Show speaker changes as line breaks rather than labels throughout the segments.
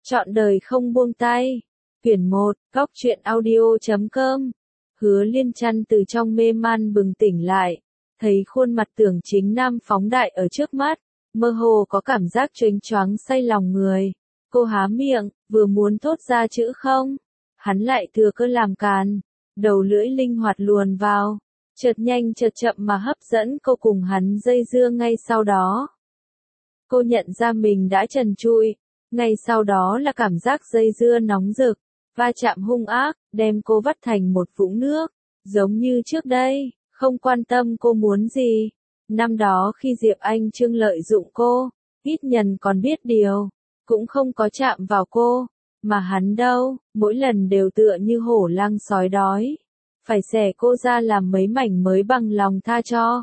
Trọn đời không buông tay. Quyển 1, Góc truyện audio.com. Hứa Liên Trăn từ trong mê man bừng tỉnh lại, thấy khuôn mặt Tưởng Chính Nam phóng đại ở trước mắt, mơ hồ có cảm giác chênh choáng say lòng người. Cô há miệng, vừa muốn thốt ra chữ không, hắn lại thừa cơ làm càn, đầu lưỡi linh hoạt luồn vào, chợt nhanh chợt chậm mà hấp dẫn cô cùng hắn dây dưa ngay sau đó. Cô nhận ra mình đã trần trụi, ngay sau đó là cảm giác dây dưa nóng rực, va chạm hung ác, đem cô vắt thành một vũng nước, giống như trước đây, không quan tâm cô muốn gì. Năm đó khi Diệp Anh Trương lợi dụng cô, ít nhân còn biết điều, cũng không có chạm vào cô, mà hắn đâu, mỗi lần đều tựa như hổ lang sói đói, phải xẻ cô ra làm mấy mảnh mới bằng lòng tha cho.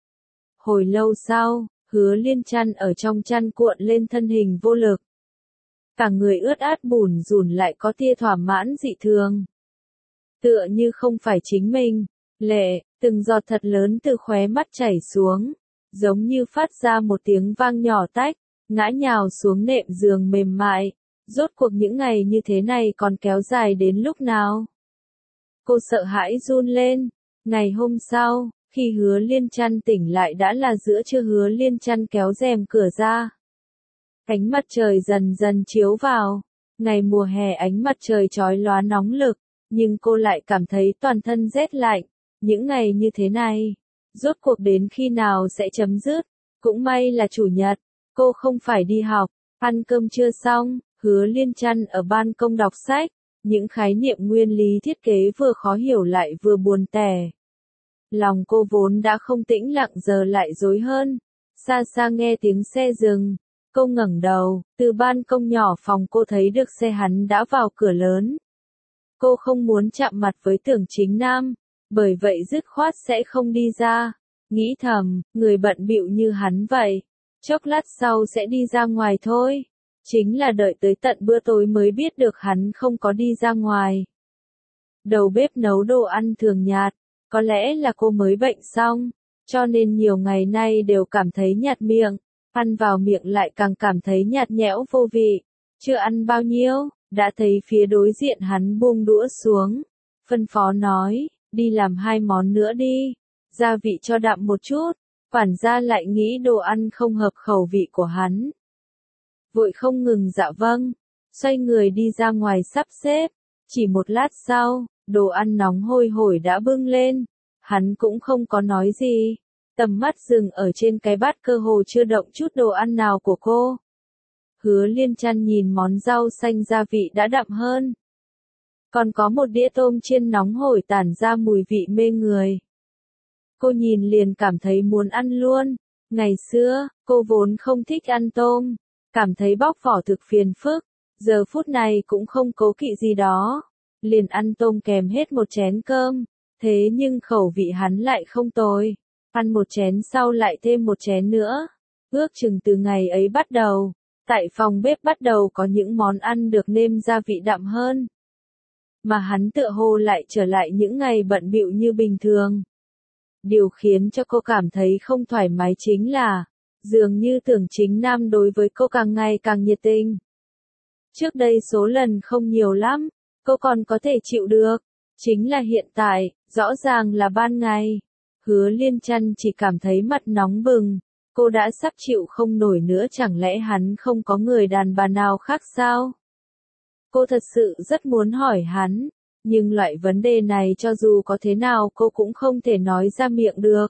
Hồi lâu sau, Hứa Liên Trăn ở trong chăn cuộn lên thân hình vô lực. Cả người ướt át bủn rủn lại có tia thỏa mãn dị thường. Tựa như không phải chính mình, lệ, từng giọt thật lớn từ khóe mắt chảy xuống, giống như phát ra một tiếng vang nhỏ tách, ngã nhào xuống nệm giường mềm mại. Rốt cuộc những ngày như thế này còn kéo dài đến lúc nào? Cô sợ hãi run lên. Ngày hôm sau, khi Hứa Liên Trăn tỉnh lại đã là giữa trưa. Hứa Liên Trăn kéo rèm cửa ra. Ánh mặt trời dần dần chiếu vào. Ngày mùa hè ánh mặt trời chói lóa nóng lực, nhưng cô lại cảm thấy toàn thân rét lạnh. Những ngày như thế này, rốt cuộc đến khi nào sẽ chấm dứt? Cũng may là chủ nhật, cô không phải đi học. Ăn cơm trưa xong, Hứa Liên Trăn ở ban công đọc sách, những khái niệm nguyên lý thiết kế vừa khó hiểu lại vừa buồn tẻ. Lòng cô vốn đã không tĩnh lặng giờ lại rối hơn. Xa xa nghe tiếng xe dừng, cô ngẩng đầu, từ ban công nhỏ phòng cô thấy được xe hắn đã vào cửa lớn. Cô không muốn chạm mặt với Tưởng Chính Nam, bởi vậy dứt khoát sẽ không đi ra. Nghĩ thầm, người bận bịu như hắn vậy, chốc lát sau sẽ đi ra ngoài thôi. Chính là đợi tới tận bữa tối mới biết được hắn không có đi ra ngoài. Đầu bếp nấu đồ ăn thường nhạt, có lẽ là cô mới bệnh xong, cho nên nhiều ngày nay đều cảm thấy nhạt miệng, ăn vào miệng lại càng cảm thấy nhạt nhẽo vô vị. Chưa ăn bao nhiêu, đã thấy phía đối diện hắn buông đũa xuống, phân phó nói, đi làm 2 món nữa đi, gia vị cho đậm một chút. Quản gia lại nghĩ đồ ăn không hợp khẩu vị của hắn, vội không ngừng dạ vâng, xoay người đi ra ngoài sắp xếp. Chỉ một lát sau, đồ ăn nóng hôi hổi đã bưng lên, hắn cũng không có nói gì, tầm mắt dừng ở trên cái bát cơ hồ chưa động chút đồ ăn nào của cô. Hứa Liên Trăn nhìn món rau xanh gia vị đã đậm hơn, còn có một đĩa tôm chiên nóng hổi tản ra mùi vị mê người. Cô nhìn liền cảm thấy muốn ăn luôn. Ngày xưa, cô vốn không thích ăn tôm, cảm thấy bóc vỏ thực phiền phức, giờ phút này cũng không cố kỵ gì đó, liền ăn tôm kèm hết một chén cơm. Thế nhưng khẩu vị hắn lại không tồi, ăn một chén sau lại thêm một chén nữa. Ước chừng từ ngày ấy bắt đầu, tại phòng bếp bắt đầu có những món ăn được nêm gia vị đậm hơn, mà hắn tựa hồ lại trở lại những ngày bận bịu như bình thường. Điều khiến cho cô cảm thấy không thoải mái chính là, dường như Tưởng Chính Nam đối với cô càng ngày càng nhiệt tình. Trước đây số lần không nhiều lắm, cô còn có thể chịu được. Chính là hiện tại, rõ ràng là ban ngày. Hứa Liên Trăn chỉ cảm thấy mặt nóng bừng. Cô đã sắp chịu không nổi nữa, chẳng lẽ hắn không có người đàn bà nào khác sao? Cô thật sự rất muốn hỏi hắn, nhưng loại vấn đề này cho dù có thế nào cô cũng không thể nói ra miệng được.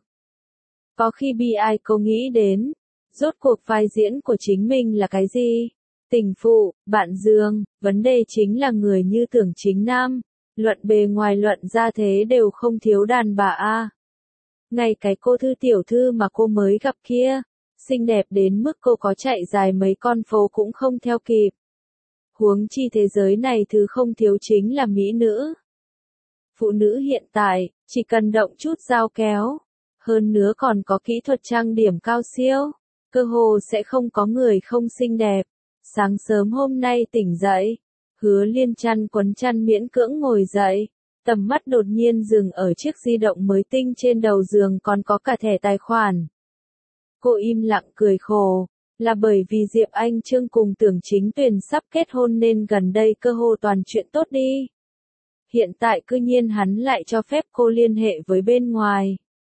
Có khi bi ai cô nghĩ đến, rốt cuộc vai diễn của chính mình là cái gì? Tình phụ, bạn giường, vấn đề chính là người như Tưởng Chính Nam, luận bề ngoài luận ra thế đều không thiếu đàn bà a. Ngay cái cô Thư tiểu thư mà cô mới gặp kia, xinh đẹp đến mức cô có chạy dài mấy con phố cũng không theo kịp. Huống chi thế giới này thứ không thiếu chính là mỹ nữ. Phụ nữ hiện tại, chỉ cần động chút dao kéo, hơn nữa còn có kỹ thuật trang điểm cao siêu, cơ hồ sẽ không có người không xinh đẹp. Sáng sớm hôm nay tỉnh dậy, Hứa Liên Trăn quấn chăn miễn cưỡng ngồi dậy, tầm mắt đột nhiên dừng ở chiếc di động mới tinh trên đầu giường, còn có cả thẻ tài khoản. Cô im lặng cười khổ, Là bởi vì Diệp Anh Trương cùng Tưởng Chính Tuyền sắp kết hôn nên gần đây cơ hồ toàn chuyện tốt đi. Hiện tại cư nhiên hắn lại cho phép cô liên hệ với bên ngoài.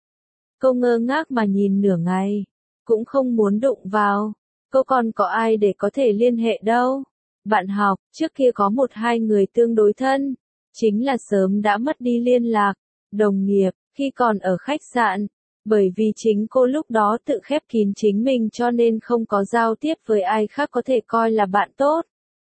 Cô ngơ ngác mà nhìn nửa ngày, cũng không muốn đụng vào. Cô còn có ai để có thể liên hệ đâu. Bạn học, trước kia có một hai người tương đối thân, chính là sớm đã mất đi liên lạc. Đồng nghiệp, khi còn ở khách sạn, bởi vì chính cô lúc đó tự khép kín chính mình cho nên không có giao tiếp với ai khác có thể coi là bạn tốt.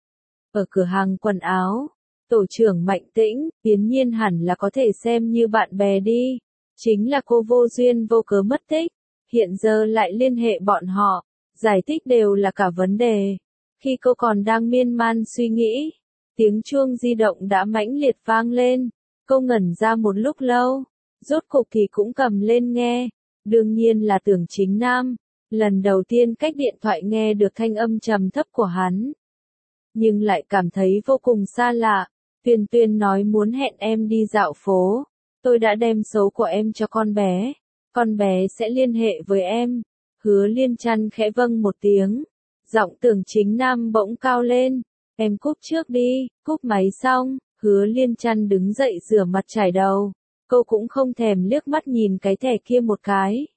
Ở cửa hàng quần áo, tổ trưởng Mạnh Tĩnh, Yến Nhiên hẳn là có thể xem như bạn bè đi. Chính là cô vô duyên vô cớ mất tích, hiện giờ lại liên hệ bọn họ, giải thích đều là cả vấn đề. Khi cô còn đang miên man suy nghĩ, tiếng chuông di động đã mãnh liệt vang lên. Cô ngẩn ra một lúc lâu, rốt cục thì cũng cầm lên nghe. Đương nhiên là Tưởng Chính Nam, lần đầu tiên cách điện thoại nghe được thanh âm trầm thấp của hắn. Nhưng lại cảm thấy vô cùng xa lạ. Tuyền Tuyền nói muốn hẹn em đi dạo phố. Tôi đã đem số của em cho con bé sẽ liên hệ với em. Hứa Liên Trăn khẽ vâng một tiếng, giọng Tưởng Chính Nam bỗng cao lên, em cúp trước đi. Cúp máy xong, Hứa Liên Trăn đứng dậy rửa mặt chải đầu, cô cũng không thèm liếc mắt nhìn cái thẻ kia một cái.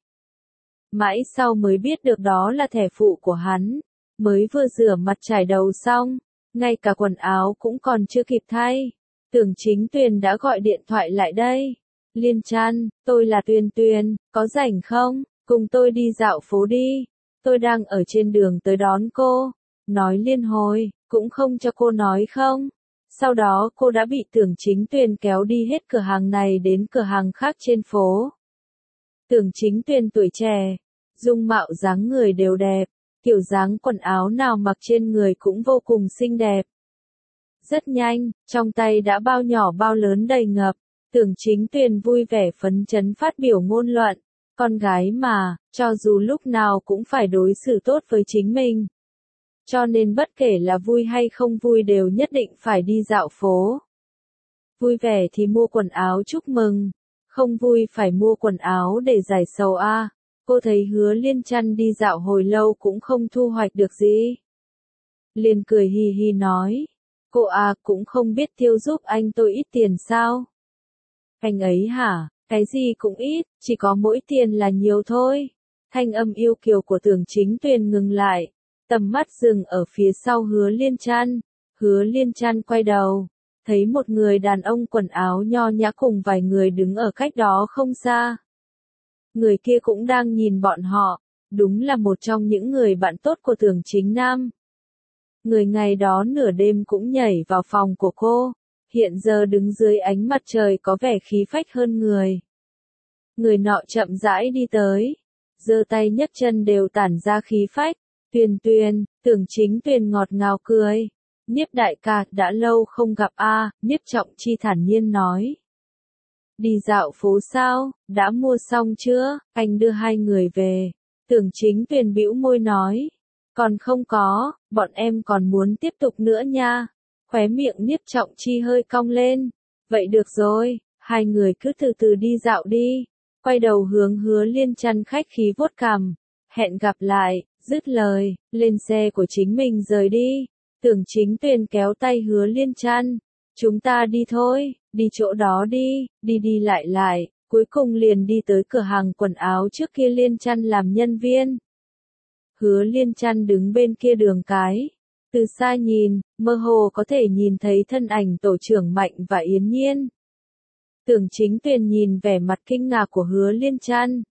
Mãi sau mới biết được đó là thẻ phụ của hắn, mới vừa rửa mặt chải đầu xong, ngay cả quần áo cũng còn chưa kịp thay. Tưởng Chính Tuyền đã gọi điện thoại lại đây. Liên Trăn, tôi là Tuyền Tuyền, có rảnh không? Cùng tôi đi dạo phố đi. Tôi đang ở trên đường tới đón cô. Nói liên hồi, cũng không cho cô nói không. Sau đó cô đã bị Tưởng Chính Tuyền kéo đi hết cửa hàng này đến cửa hàng khác trên phố. Tưởng Chính Tuyền tuổi trẻ, dung mạo dáng người đều đẹp, kiểu dáng quần áo nào mặc trên người cũng vô cùng xinh đẹp. Rất nhanh, trong tay đã bao nhỏ bao lớn đầy ngập, Tưởng Chính Tuyền vui vẻ phấn chấn phát biểu ngôn luận. Con gái mà, cho dù lúc nào cũng phải đối xử tốt với chính mình. Cho nên bất kể là vui hay không vui đều nhất định phải đi dạo phố. Vui vẻ thì mua quần áo chúc mừng, không vui phải mua quần áo để giải sầu a. Cô thấy Hứa Liên Trăn đi dạo hồi lâu cũng không thu hoạch được gì. Liền cười hì hì nói, cô cũng không biết tiêu giúp anh tôi ít tiền sao? Anh ấy hả? Cái gì cũng ít, chỉ có mỗi tiền là nhiều thôi. Thanh âm yêu kiều của Tưởng Chính Tuyền ngừng lại, tầm mắt dừng ở phía sau Hứa Liên Trăn. Hứa Liên Trăn quay đầu, thấy một người đàn ông quần áo nho nhã cùng vài người đứng ở cách đó không xa. Người kia cũng đang nhìn bọn họ, đúng là một trong những người bạn tốt của Tưởng Chính Nam. Người ngày đó nửa đêm cũng nhảy vào phòng của cô, hiện giờ đứng dưới ánh mặt trời có vẻ khí phách hơn người. Người nọ chậm rãi đi tới, giơ tay nhấc chân đều tản ra khí phách. Tuyền Tuyền, Tưởng Chính Tuyền ngọt ngào cười. Nhiếp đại ca, đã lâu không gặp Nhiếp Trọng Chi thản nhiên nói. Đi dạo phố sao, đã mua xong chưa, anh đưa hai người về. Tưởng Chính Tuyền bĩu môi nói. Còn không có, bọn em còn muốn tiếp tục nữa nha. Khóe miệng Nhiếp Trọng Chi hơi cong lên. Vậy được rồi, hai người cứ từ từ đi dạo đi. Quay đầu hướng Hứa Liên Trăn khách khí vuốt cằm. Hẹn gặp lại, dứt lời, lên xe của chính mình rời đi. Tưởng Chính Tuyền kéo tay Hứa Liên Trăn. Chúng ta đi thôi, đi chỗ đó đi, đi đi lại lại, cuối cùng liền đi tới cửa hàng quần áo trước kia Liên Trăn làm nhân viên. Hứa Liên Trăn đứng bên kia đường cái. Từ xa nhìn, mơ hồ có thể nhìn thấy thân ảnh tổ trưởng Mạnh và Yến Nhiên. Tưởng Chính Tuyền nhìn vẻ mặt kinh ngạc của Hứa Liên Trăn.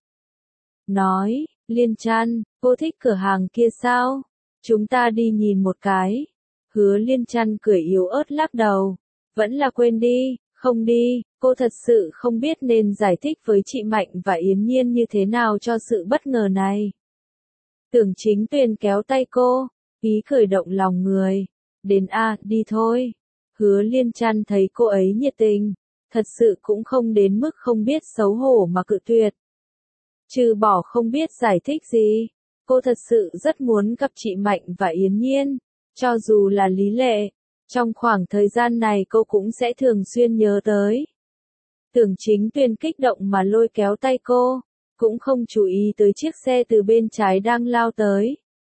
Nói, Liên Trăn, cô thích cửa hàng kia sao? Chúng ta đi nhìn một cái. Hứa Liên Trăn cười yếu ớt lắc đầu. Vẫn là quên đi, không đi, cô thật sự không biết nên giải thích với chị Mạnh và Yến Nhiên như thế nào cho sự bất ngờ này. Tưởng Chính Tuyền kéo tay cô, ý cười động lòng người. Đến đi thôi. Hứa Liên Trăn thấy cô ấy nhiệt tình, thật sự cũng không đến mức không biết xấu hổ mà cự tuyệt. Trừ bỏ không biết giải thích gì, cô thật sự rất muốn gặp chị Mạnh và Yến Nhiên, cho dù là lý lệ. Trong khoảng thời gian này cô cũng sẽ thường xuyên nhớ tới. Tưởng Chính Tuyền kích động mà lôi kéo tay cô, cũng không chú ý tới chiếc xe từ bên trái đang lao tới.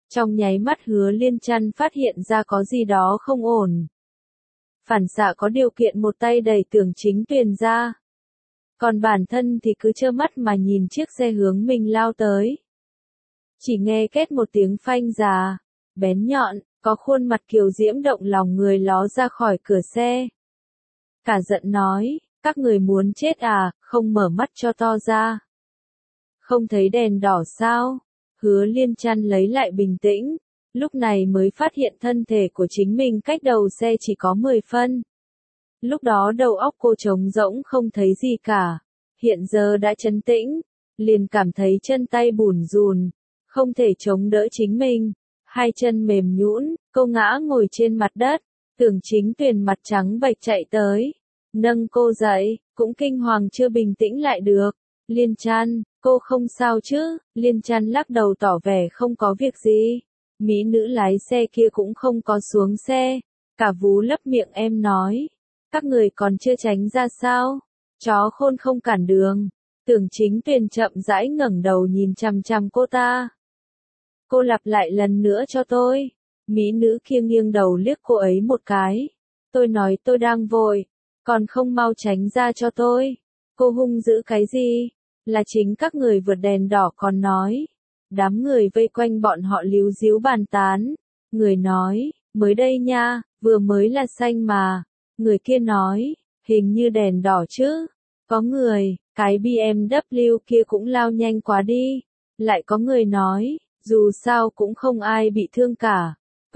Trong nháy mắt Hứa Liên Chân phát hiện ra có gì đó không ổn. Phản xạ có điều kiện một tay đẩy Tưởng Chính Tuyền ra. Còn bản thân thì cứ trơ mắt mà nhìn chiếc xe hướng mình lao tới. Chỉ nghe két một tiếng phanh già, bén nhọn, có khuôn mặt kiều diễm động lòng người ló ra khỏi cửa xe. Cả giận nói, các người muốn chết à, không mở mắt cho to ra. Không thấy đèn đỏ sao? Hứa Liên Chân lấy lại bình tĩnh, lúc này mới phát hiện thân thể của chính mình cách đầu xe chỉ có 10 phân. Lúc đó đầu óc cô trống rỗng không thấy gì cả, hiện giờ đã trấn tĩnh, liền cảm thấy chân tay bủn rùn, không thể chống đỡ chính mình, hai chân mềm nhũn, cô ngã ngồi trên mặt đất, Tưởng Chính Tuyền mặt trắng bệch chạy tới, nâng cô dậy, cũng kinh hoàng chưa bình tĩnh lại được. Liên Chân, cô không sao chứ? Liên Chân lắc đầu tỏ vẻ không có việc gì. Mỹ nữ lái xe kia cũng không có xuống xe, cả vú lấp miệng em nói. Các người còn chưa tránh ra sao? Chó khôn không cản đường. Tưởng Chính Tuyền chậm rãi ngẩng đầu nhìn chằm chằm cô ta. Cô lặp lại lần nữa cho tôi. Mỹ nữ kia nghiêng đầu liếc cô ấy một cái. Tôi nói tôi đang vội, còn không mau tránh ra cho tôi. Cô hung dữ cái gì? Là chính các người vượt đèn đỏ còn nói. Đám người vây quanh bọn họ líu díu bàn tán. Người nói, mới đây nha, vừa mới là xanh mà. Người kia nói, hình như đèn đỏ chứ. Có người, cái BMW kia cũng lao nhanh quá đi. Lại có người nói, dù sao cũng không ai bị thương cả.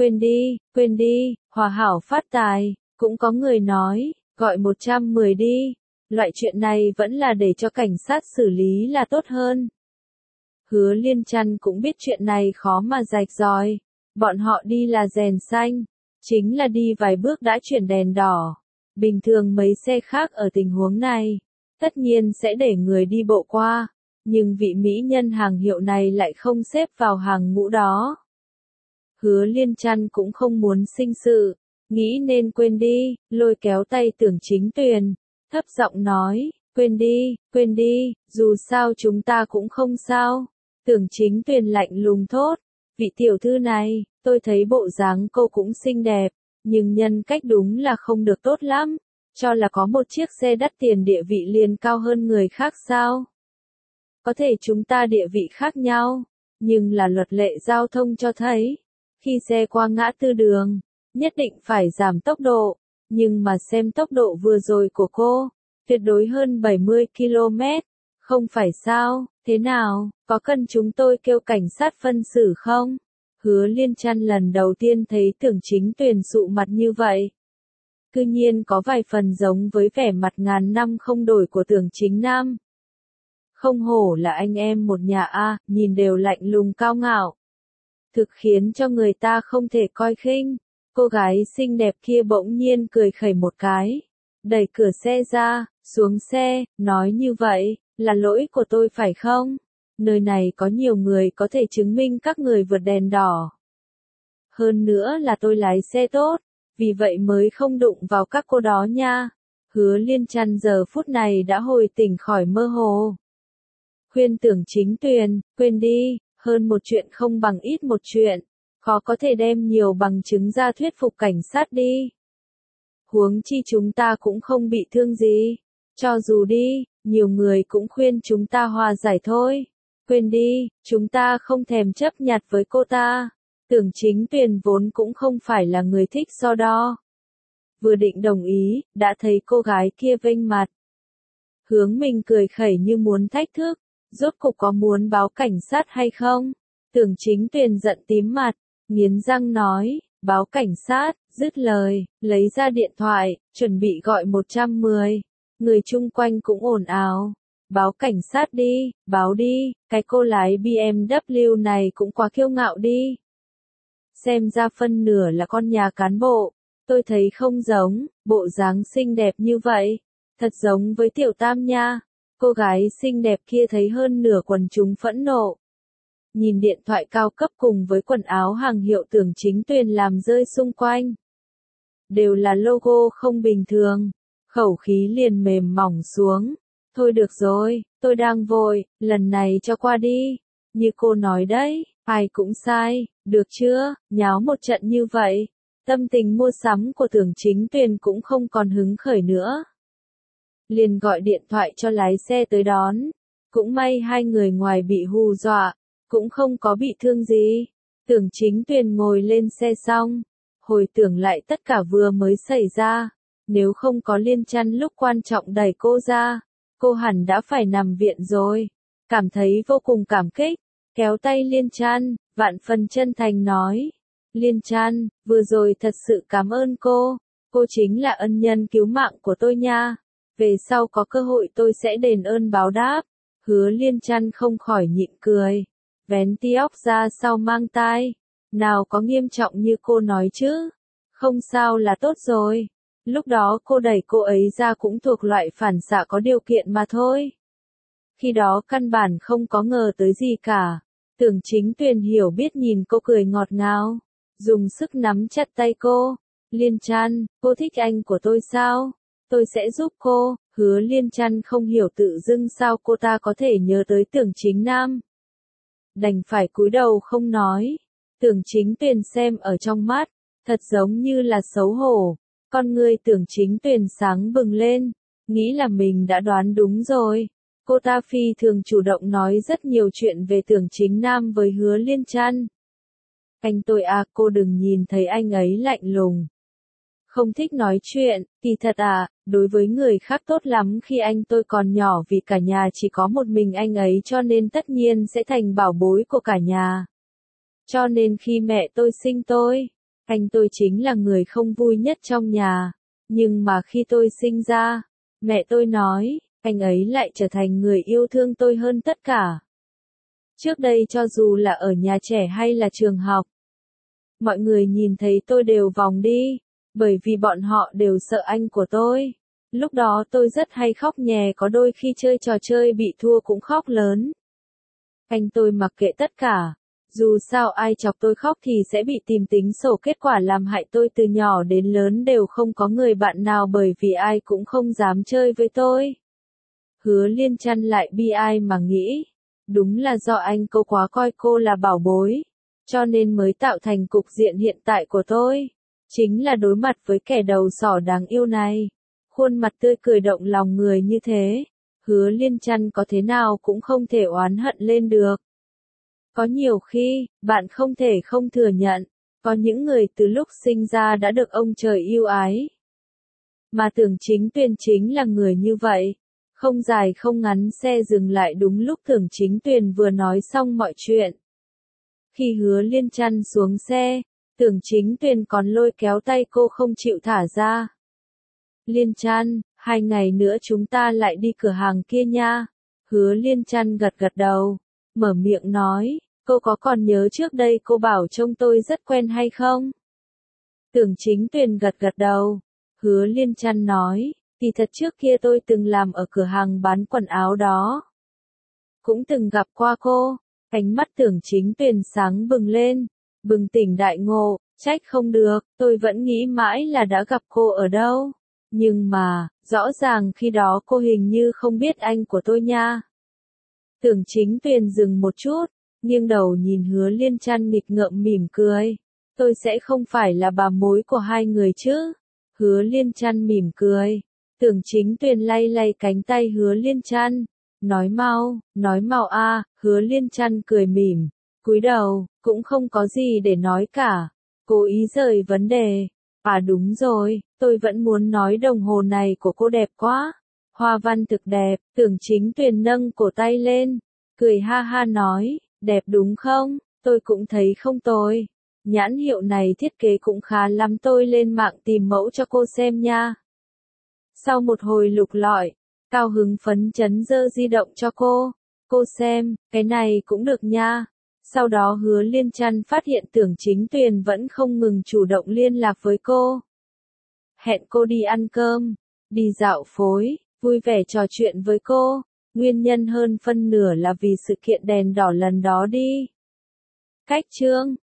Quên đi, hòa hảo phát tài. Cũng có người nói, gọi 110 đi. Loại chuyện này vẫn là để cho cảnh sát xử lý là tốt hơn. Hứa Liên Chân cũng biết chuyện này khó mà rạch ròi. Bọn họ đi là rèn xanh, chính là đi vài bước đã chuyển đèn đỏ. Bình thường mấy xe khác ở tình huống này, tất nhiên sẽ để người đi bộ qua, nhưng vị mỹ nhân hàng hiệu này lại không xếp vào hàng ngũ đó. Hứa Liên Chân cũng không muốn sinh sự, nghĩ nên quên đi, lôi kéo tay Tưởng Chính Tuyền, thấp giọng nói, quên đi, dù sao chúng ta cũng không sao. Tưởng Chính Tuyền lạnh lùng thốt, vị tiểu thư này, tôi thấy bộ dáng cô cũng xinh đẹp, nhưng nhân cách đúng là không được tốt lắm, cho là có một chiếc xe đắt tiền địa vị liền cao hơn người khác sao? Có thể chúng ta địa vị khác nhau, nhưng là luật lệ giao thông cho thấy, khi xe qua ngã tư đường, nhất định phải giảm tốc độ, nhưng mà xem tốc độ vừa rồi của cô, tuyệt đối hơn 70 km, không phải sao, thế nào, có cần chúng tôi kêu cảnh sát phân xử không? Hứa Liên Chân lần đầu tiên thấy Tưởng Chính Tuyền sụ mặt như vậy. Cư nhiên có vài phần giống với vẻ mặt ngàn năm không đổi của Tưởng Chính Nam. Không hổ là anh em một nhà a, nhìn đều lạnh lùng cao ngạo. Thực khiến cho người ta không thể coi khinh. Cô gái xinh đẹp kia bỗng nhiên cười khẩy một cái, đẩy cửa xe ra, xuống xe, nói như vậy, là lỗi của tôi phải không? Nơi này có nhiều người có thể chứng minh các người vượt đèn đỏ. Hơn nữa là tôi lái xe tốt, vì vậy mới không đụng vào các cô đó nha. Hứa Liên Chân giờ phút này đã hồi tỉnh khỏi mơ hồ. Khuyên Tưởng Chính Tuyền, quên đi, hơn một chuyện không bằng ít một chuyện. Khó có thể đem nhiều bằng chứng ra thuyết phục cảnh sát đi. Huống chi chúng ta cũng không bị thương gì. Cho dù đi, nhiều người cũng khuyên chúng ta hòa giải thôi. Quên đi, chúng ta không thèm chấp nhặt với cô ta. Tưởng Chính Tuyền vốn cũng không phải là người thích so đo. Vừa định đồng ý, đã thấy cô gái kia vênh mặt. Hướng mình cười khẩy như muốn thách thức. Rốt cục có muốn báo cảnh sát hay không? Tưởng Chính Tuyền giận tím mặt, nghiến răng nói, báo cảnh sát, dứt lời, lấy ra điện thoại, chuẩn bị gọi 110. Người chung quanh cũng ồn ào. Báo cảnh sát đi, báo đi, cái cô lái BMW này cũng quá kiêu ngạo đi. Xem ra phân nửa là con nhà cán bộ, tôi thấy không giống, bộ dáng xinh đẹp như vậy, thật giống với Tiểu Tam nha. Cô gái xinh đẹp kia thấy hơn nửa quần chúng phẫn nộ. Nhìn điện thoại cao cấp cùng với quần áo hàng hiệu Tưởng Chính Tuyền làm rơi xung quanh. Đều là logo không bình thường. Khẩu khí liền mềm mỏng xuống. Thôi được rồi, tôi đang vội, lần này cho qua đi. Như cô nói đấy, Ai cũng sai, được chưa, nháo một trận như vậy. Tâm tình mua sắm của Tưởng Chính Tuyền cũng không còn hứng khởi nữa. Liền gọi điện thoại cho lái xe tới đón. Cũng may hai người ngoài bị hù dọa, cũng không có bị thương gì. Tưởng Chính Tuyền ngồi lên xe xong, hồi tưởng lại tất cả vừa mới xảy ra. Nếu không có Liên Chăn lúc quan trọng đẩy cô ra, cô hẳn đã phải nằm viện rồi. Cảm thấy vô cùng cảm kích, kéo tay Liên Chăn, vạn phần chân thành nói. Liên Chăn, vừa rồi thật sự cảm ơn cô chính là ân nhân cứu mạng của tôi nha. Về sau có cơ hội tôi sẽ đền ơn báo đáp. Hứa Liên Chăn không khỏi nhịn cười, vén tioc ra sau mang tai. Nào có nghiêm trọng như cô nói chứ, không sao là tốt rồi. Lúc đó cô đẩy cô ấy ra cũng thuộc loại phản xạ có điều kiện mà thôi. Khi đó căn bản không có ngờ tới gì cả. Tưởng Chính Tuyền hiểu biết nhìn cô cười ngọt ngào, dùng sức nắm chặt tay cô. Liên Chăn, cô thích anh của tôi sao? Tôi sẽ giúp cô. Hứa Liên Chăn không hiểu tự dưng sao cô ta có thể nhớ tới Tưởng Chính Nam. Đành phải cúi đầu không nói. Tưởng Chính Tuyền xem ở trong mắt, thật giống như là xấu hổ. Con người Tưởng Chính Tuyền sáng bừng lên, nghĩ là mình đã đoán đúng rồi. Cô ta phi thường chủ động nói rất nhiều chuyện về Tưởng Chính Nam với Hứa Liên Chăn. Anh tôi à, cô đừng nhìn thấy anh ấy lạnh lùng, không thích nói chuyện, kỳ thật à, đối với người khác tốt lắm khi anh tôi còn nhỏ vì cả nhà chỉ có một mình anh ấy cho nên tất nhiên sẽ thành bảo bối của cả nhà. Cho nên khi mẹ tôi sinh tôi, anh tôi chính là người không vui nhất trong nhà. Nhưng mà khi tôi sinh ra, mẹ tôi nói, anh ấy lại trở thành người yêu thương tôi hơn tất cả. Trước đây cho dù là ở nhà trẻ hay là trường học, mọi người nhìn thấy tôi đều vòng đi, bởi vì bọn họ đều sợ anh của tôi. Lúc đó tôi rất hay khóc nhè, có đôi khi chơi trò chơi bị thua cũng khóc lớn. Anh tôi mặc kệ tất cả. Dù sao ai chọc tôi khóc thì sẽ bị tìm tính sổ, kết quả làm hại tôi từ nhỏ đến lớn đều không có người bạn nào bởi vì ai cũng không dám chơi với tôi. Hứa Liên Chăn lại bi ai mà nghĩ, đúng là do anh cô quá coi cô là bảo bối, cho nên mới tạo thành cục diện hiện tại của tôi. Chính là đối mặt với kẻ đầu sỏ đáng yêu này, khuôn mặt tươi cười động lòng người như thế, Hứa Liên Chăn có thế nào cũng không thể oán hận lên được. Có nhiều khi, bạn không thể không thừa nhận, có những người từ lúc sinh ra đã được ông trời yêu ái. Mà Tưởng Chính Tuyền chính là người như vậy. Không dài không ngắn xe dừng lại đúng lúc Tưởng Chính Tuyền vừa nói xong mọi chuyện. Khi Hứa Liên Chăn xuống xe, Tưởng Chính Tuyền còn lôi kéo tay cô không chịu thả ra. Liên Chăn, 2 ngày nữa chúng ta lại đi cửa hàng kia nha. Hứa Liên Chăn gật gật đầu, mở miệng nói, cô có còn nhớ trước đây cô bảo trông tôi rất quen hay không? Tưởng Chính Tuyền gật gật đầu. Hứa Liên Chăn nói, thì thật trước kia tôi từng làm ở cửa hàng bán quần áo đó. Cũng từng gặp qua cô. Ánh mắt Tưởng Chính Tuyền sáng bừng lên, bừng tỉnh đại ngộ, trách không được, tôi vẫn nghĩ mãi là đã gặp cô ở đâu. Nhưng mà, rõ ràng khi đó cô hình như không biết anh của tôi nha. Tưởng Chính Tuyền dừng một chút, nghiêng đầu nhìn Hứa Liên Chăn nghịch ngợm mỉm cười. Tôi sẽ không phải là bà mối của hai người chứ? Hứa Liên Chăn mỉm cười. Tưởng Chính Tuyền lay lay cánh tay Hứa Liên Chăn. Nói mau a. Hứa Liên Chăn cười mỉm, cúi đầu, cũng không có gì để nói cả. Cố ý rời vấn đề. À đúng rồi, tôi vẫn muốn nói đồng hồ này của cô đẹp quá. Hoa văn thực đẹp. Tưởng Chính Tuyền nâng cổ tay lên, cười ha ha nói, đẹp đúng không? Tôi cũng thấy không tồi. Nhãn hiệu này thiết kế cũng khá lắm, tôi lên mạng tìm mẫu cho cô xem nha. Sau một hồi lục lọi, cao hứng phấn chấn giơ di động cho cô. Cô xem, cái này cũng được nha. Sau đó Hứa Liên Chăn phát hiện Tưởng Chính Tuyền vẫn không ngừng chủ động liên lạc với cô. Hẹn cô đi ăn cơm, đi dạo phố, vui vẻ trò chuyện với cô. Nguyên nhân hơn phân nửa là vì sự kiện đèn đỏ lần đó đi. Cách chương